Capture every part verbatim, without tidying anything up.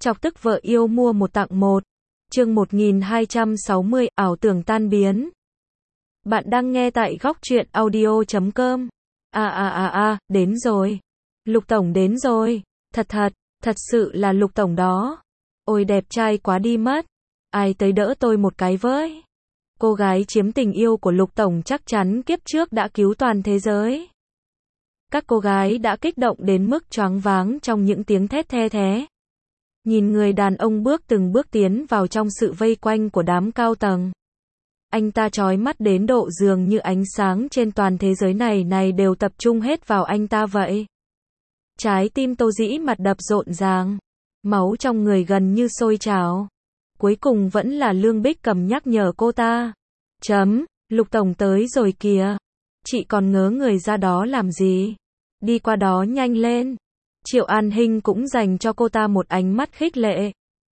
Chọc tức vợ yêu mua một tặng một. Chương một nghìn hai trăm sáu mươi, ảo tưởng tan biến. Bạn đang nghe tại góc truyện audio chấm com. À à à à, đến rồi. Lục Tổng đến rồi. Thật thật, thật sự là Lục Tổng đó. Ôi đẹp trai quá đi mất. Ai tới đỡ tôi một cái với. Cô gái chiếm tình yêu của Lục Tổng chắc chắn kiếp trước đã cứu toàn thế giới. Các cô gái đã kích động đến mức choáng váng trong những tiếng thét the thé. Nhìn người đàn ông bước từng bước tiến vào trong sự vây quanh của đám cao tầng. Anh ta chói mắt đến độ dường như ánh sáng trên toàn thế giới này này đều tập trung hết vào anh ta vậy. Trái tim Tô Dĩ Mặt đập rộn ràng. Máu trong người gần như sôi trào. Cuối cùng vẫn là Lương Bích Cầm nhắc nhở cô ta. Chấm, Lục Tổng tới rồi kìa. Chị còn ngớ người ra đó làm gì? Đi qua đó nhanh lên. Triệu An Hinh cũng dành cho cô ta một ánh mắt khích lệ.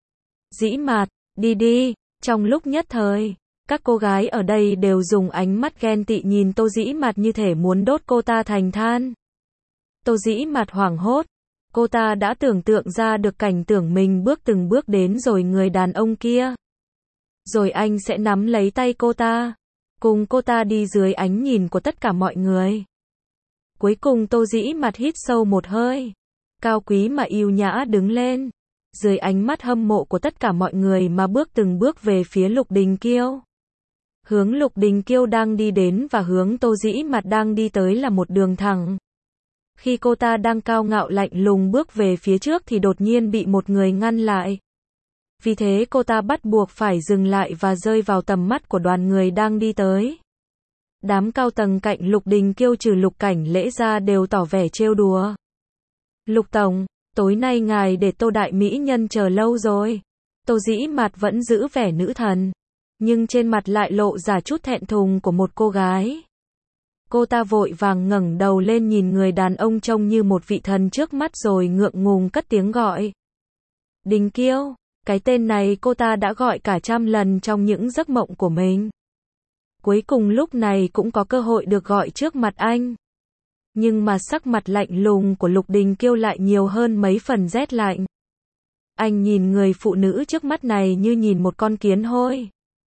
Dĩ Mạt, đi đi. Trong lúc nhất thời, các cô gái ở đây đều dùng ánh mắt ghen tị nhìn Tô Dĩ Mạt như thể muốn đốt cô ta thành than. Tô Dĩ Mạt hoảng hốt. Cô ta đã tưởng tượng ra được cảnh tưởng mình bước từng bước đến rồi người đàn ông kia. Rồi anh sẽ nắm lấy tay cô ta. Cùng cô ta đi dưới ánh nhìn của tất cả mọi người. Cuối cùng Tô Dĩ Mạt hít sâu một hơi. Cao quý mà yêu nhã đứng lên. Dưới ánh mắt hâm mộ của tất cả mọi người mà bước từng bước về phía Lục Đình Kiêu. Hướng Lục Đình Kiêu đang đi đến và hướng Tô Dĩ Mạt đang đi tới là một đường thẳng. Khi cô ta đang cao ngạo lạnh lùng bước về phía trước thì đột nhiên bị một người ngăn lại. Vì thế cô ta bắt buộc phải dừng lại và rơi vào tầm mắt của đoàn người đang đi tới. Đám cao tầng cạnh Lục Đình Kiêu trừ Lục Cảnh Lễ ra đều tỏ vẻ trêu đùa. Lục Tổng, tối nay ngài để Tô đại mỹ nhân chờ lâu rồi. Tô Dĩ Mạt vẫn giữ vẻ nữ thần, nhưng trên mặt lại lộ ra chút thẹn thùng của một cô gái. Cô ta vội vàng ngẩng đầu lên nhìn người đàn ông trông như một vị thần trước mắt rồi ngượng ngùng cất tiếng gọi. Đình Kiêu, cái tên này cô ta đã gọi cả trăm lần trong những giấc mộng của mình. Cuối cùng lúc này cũng có cơ hội được gọi trước mặt anh. Nhưng mà sắc mặt lạnh lùng của Lục Đình Kiêu lại nhiều hơn mấy phần rét lạnh. Anh nhìn người phụ nữ trước mắt này như nhìn một con kiến hôi.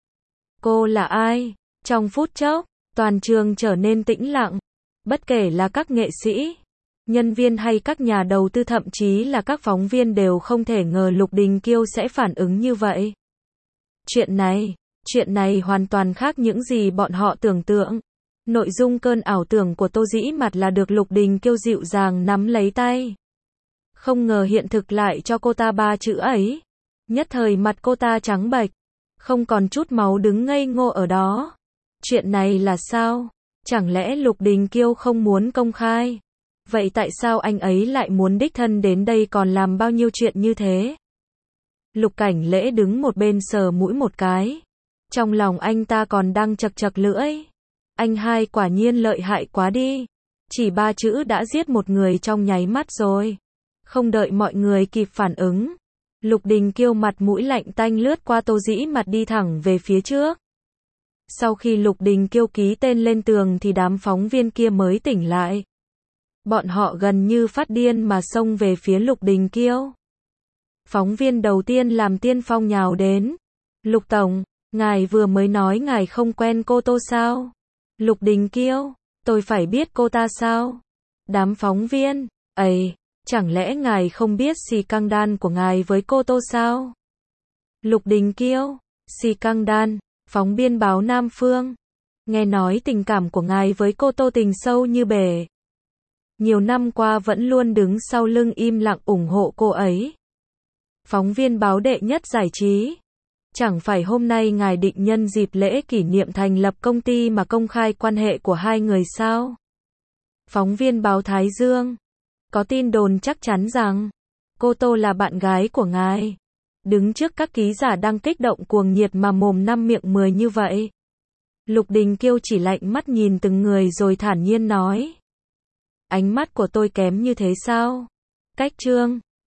Cô là ai? Trong phút chốc, toàn trường trở nên tĩnh lặng. Bất kể là các nghệ sĩ, nhân viên hay các nhà đầu tư thậm chí là các phóng viên đều không thể ngờ Lục Đình Kiêu sẽ phản ứng như vậy. Chuyện này, chuyện này hoàn toàn khác những gì bọn họ tưởng tượng. Nội dung cơn ảo tưởng của Tô Dĩ Mạt là được Lục Đình Kiêu dịu dàng nắm lấy tay. Không ngờ hiện thực lại cho cô ta ba chữ ấy. Nhất thời mặt cô ta trắng bệch, không còn chút máu đứng ngây ngô ở đó. Chuyện này là sao? Chẳng lẽ Lục Đình Kiêu không muốn công khai? Vậy tại sao anh ấy lại muốn đích thân đến đây còn làm bao nhiêu chuyện như thế? Lục Cảnh Lễ đứng một bên sờ mũi một cái. Trong lòng anh ta còn đang chật chật lưỡi. Anh hai quả nhiên lợi hại quá đi. Chỉ ba chữ đã giết một người trong nháy mắt rồi. Không đợi mọi người kịp phản ứng. Lục Đình Kiêu mặt mũi lạnh tanh lướt qua Tô Dĩ Mạt đi thẳng về phía trước. Sau khi Lục Đình Kiêu ký tên lên tường thì đám phóng viên kia mới tỉnh lại. Bọn họ gần như phát điên mà xông về phía Lục Đình Kiêu. Phóng viên đầu tiên làm tiên phong nhào đến. Lục Tổng, ngài vừa mới nói ngài không quen cô Tô sao? Lục Đình Kiêu, tôi phải biết cô ta sao? Đám phóng viên, ấy, chẳng lẽ ngài không biết xì căng đan của ngài với cô Tô sao? Lục Đình Kiêu, xì căng đan, phóng viên báo Nam Phương. Nghe nói tình cảm của ngài với cô Tô tình sâu như bể. Nhiều năm qua vẫn luôn đứng sau lưng im lặng ủng hộ cô ấy. Phóng viên báo Đệ Nhất Giải trí. Chẳng phải hôm nay ngài định nhân dịp lễ kỷ niệm thành lập công ty mà công khai quan hệ của hai người sao? Phóng viên báo Thái Dương. Có tin đồn chắc chắn rằng cô Tô là bạn gái của ngài. Đứng trước các ký giả đang kích động cuồng nhiệt mà mồm năm miệng mười như vậy. Lục Đình Kiêu chỉ lạnh mắt nhìn từng người rồi thản nhiên nói. Ánh mắt của tôi kém như thế sao? Cách trương,